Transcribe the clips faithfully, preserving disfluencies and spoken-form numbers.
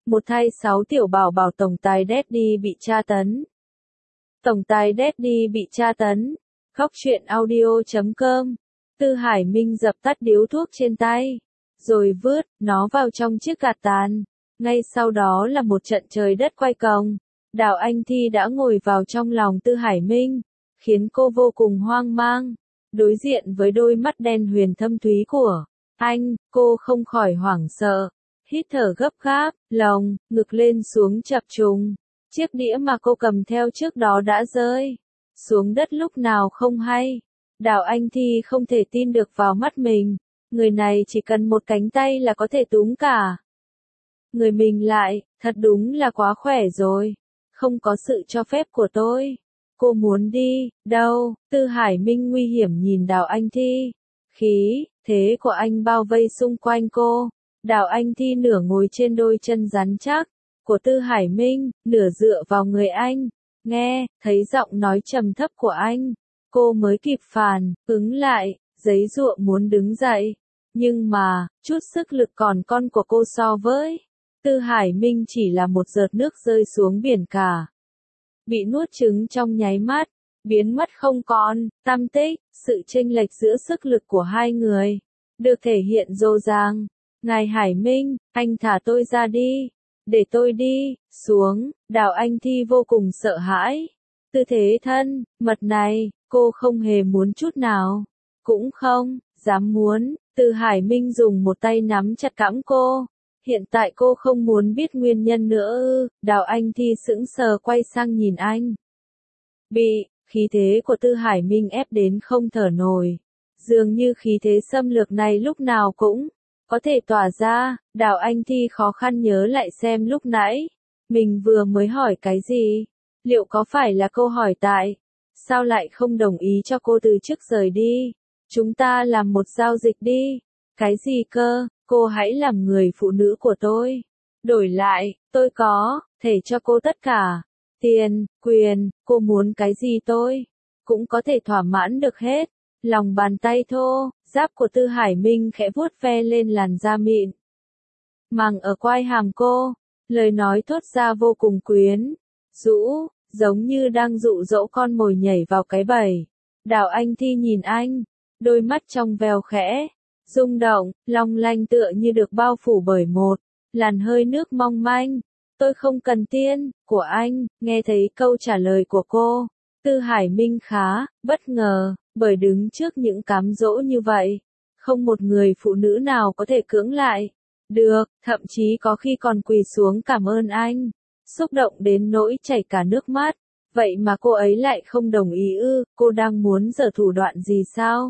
Một thay sáu tiểu bảo bảo tổng tài Daddy bị tra tấn. Tổng tài Daddy bị tra tấn. Khóc chuyện audio chấm com. Tư Hải Minh dập tắt điếu thuốc trên tay, rồi vứt nó vào trong chiếc gạt tàn. Ngay sau đó là một trận trời đất quay cuồng. Đào Anh Thi đã ngồi vào trong lòng Tư Hải Minh, khiến cô vô cùng hoang mang. Đối diện với đôi mắt đen huyền thâm thúy của anh, cô không khỏi hoảng sợ, hít thở gấp gáp, lòng, ngực lên xuống chập trùng. Chiếc đĩa mà cô cầm theo trước đó đã rơi xuống đất lúc nào không hay. Đào Anh Thi không thể tin được vào mắt mình. Người này chỉ cần một cánh tay là có thể túm cả người mình lại, thật đúng là quá khỏe rồi. Không có sự cho phép của tôi. Cô muốn đi, đâu? Tư Hải Minh nguy hiểm nhìn Đào Anh Thi. Khí thế của anh bao vây xung quanh cô. Đào Anh Thi nửa ngồi trên đôi chân rắn chắc của Tư Hải Minh, nửa dựa vào người anh. Nghe thấy giọng nói trầm thấp của anh, cô mới kịp phản ứng lại, giấy giụa muốn đứng dậy. Nhưng mà, chút sức lực còn con của cô so với Tư Hải Minh chỉ là một giọt nước rơi xuống biển cả. Bị nuốt trứng trong nháy mắt, biến mất không còn tăm tích. Sự chênh lệch giữa sức lực của hai người được thể hiện rô ràng. Ngài Hải Minh, anh thả tôi ra đi, để tôi đi xuống. Đào Anh Thi vô cùng sợ hãi. Tư thế thân mật này, cô không hề muốn chút nào, cũng không dám muốn. Tư Hải Minh dùng một tay nắm chặt cõng cô. Hiện tại cô không muốn biết nguyên nhân nữa ư? Đào Anh Thi sững sờ quay sang nhìn anh. Bị khí thế của Tư Hải Minh ép đến không thở nổi. Dường như khí thế xâm lược này lúc nào cũng có thể tỏa ra. Đào Anh Thi khó khăn nhớ lại xem lúc nãy mình vừa mới hỏi cái gì. Liệu có phải là câu hỏi tại sao lại không đồng ý cho cô từ chức rời đi? Chúng ta làm một giao dịch đi. Cái gì cơ? Cô hãy làm người phụ nữ của tôi. Đổi lại, tôi có thể cho cô tất cả. Tiền, quyền, cô muốn cái gì tôi cũng có thể thỏa mãn được hết. Lòng bàn tay thô, giáp của Tư Hải Minh khẽ vuốt ve lên làn da mịn màng ở quai hàm cô. Lời nói thốt ra vô cùng quyến rũ, giống như đang dụ dỗ con mồi nhảy vào cái bẫy. Đào Anh Thi nhìn anh, đôi mắt trong veo khẽ rung động, long lanh tựa như được bao phủ bởi một làn hơi nước mong manh. Tôi không cần tiền của anh. Nghe thấy câu trả lời của cô, Tư Hải Minh khá bất ngờ, bởi đứng trước những cám dỗ như vậy, không một người phụ nữ nào có thể cưỡng lại được, thậm chí có khi còn quỳ xuống cảm ơn anh, xúc động đến nỗi chảy cả nước mắt. Vậy mà cô ấy lại không đồng ý ư? Cô đang muốn giở thủ đoạn gì sao?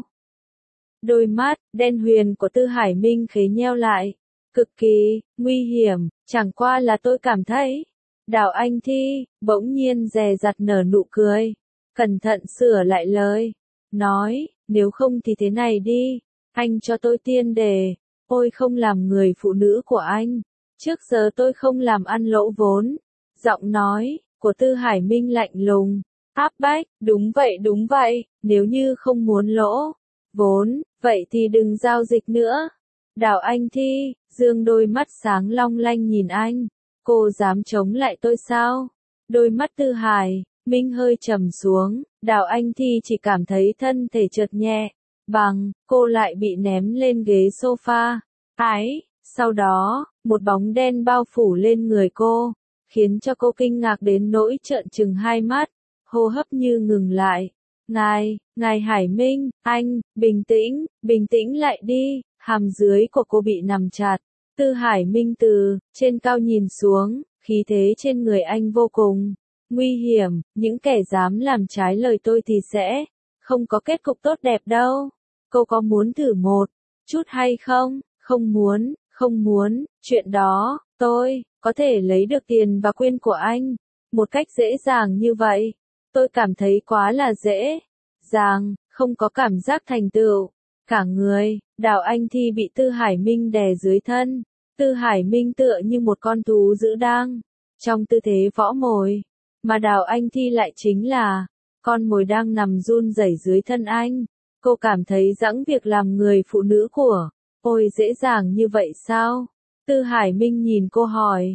Đôi mắt đen huyền của Tư Hải Minh khế nheo lại, cực kỳ nguy hiểm. Chẳng qua là tôi cảm thấy. Đào Anh Thi bỗng nhiên dè dặt nở nụ cười, cẩn thận sửa lại lời, nói, nếu không thì thế này đi, anh cho tôi tiền để tôi không làm người phụ nữ của anh. Trước giờ tôi không làm ăn lỗ vốn. Giọng nói của Tư Hải Minh lạnh lùng, áp bách. Đúng vậy, đúng vậy, nếu như không muốn lỗ vốn, vậy thì đừng giao dịch nữa. Đào Anh Thi dương đôi mắt sáng long lanh nhìn anh. Cô dám chống lại tôi sao? Đôi mắt Tư Hải Minh hơi trầm xuống. Đào Anh Thi chỉ cảm thấy thân thể trượt nhẹ bằng, cô lại bị ném lên ghế sofa. Ái, sau đó, một bóng đen bao phủ lên người cô, khiến cho cô kinh ngạc đến nỗi trợn trừng hai mắt, hô hấp như ngừng lại. Ngài, ngài Hải Minh, anh, bình tĩnh, bình tĩnh lại đi. Hàm dưới của cô bị nắm chặt. Tư Hải Minh từ trên cao nhìn xuống, khí thế trên người anh vô cùng nguy hiểm. Những kẻ dám làm trái lời tôi thì sẽ không có kết cục tốt đẹp đâu. Cô có muốn thử một chút hay không? Không muốn, không muốn. Chuyện đó, tôi có thể lấy được tiền và quyền của anh một cách dễ dàng như vậy. Tôi cảm thấy quá là dễ dàng, không có cảm giác thành tựu. Cả người, Đào Anh Thi bị Tư Hải Minh đè dưới thân. Tư Hải Minh tựa như một con thú dữ đang trong tư thế võ mồi, mà Đào Anh Thi lại chính là con mồi đang nằm run rẩy dưới thân anh. Cô cảm thấy dẫng việc làm người phụ nữ của ôi dễ dàng như vậy sao? Tư Hải Minh nhìn cô hỏi.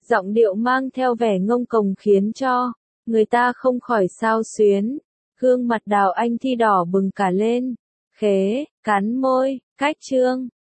Giọng điệu mang theo vẻ ngông cuồng khiến cho người ta không khỏi xao xuyến. Gương mặt Đào Anh Thi đỏ bừng cả lên. Khế, cắn môi, cách trương.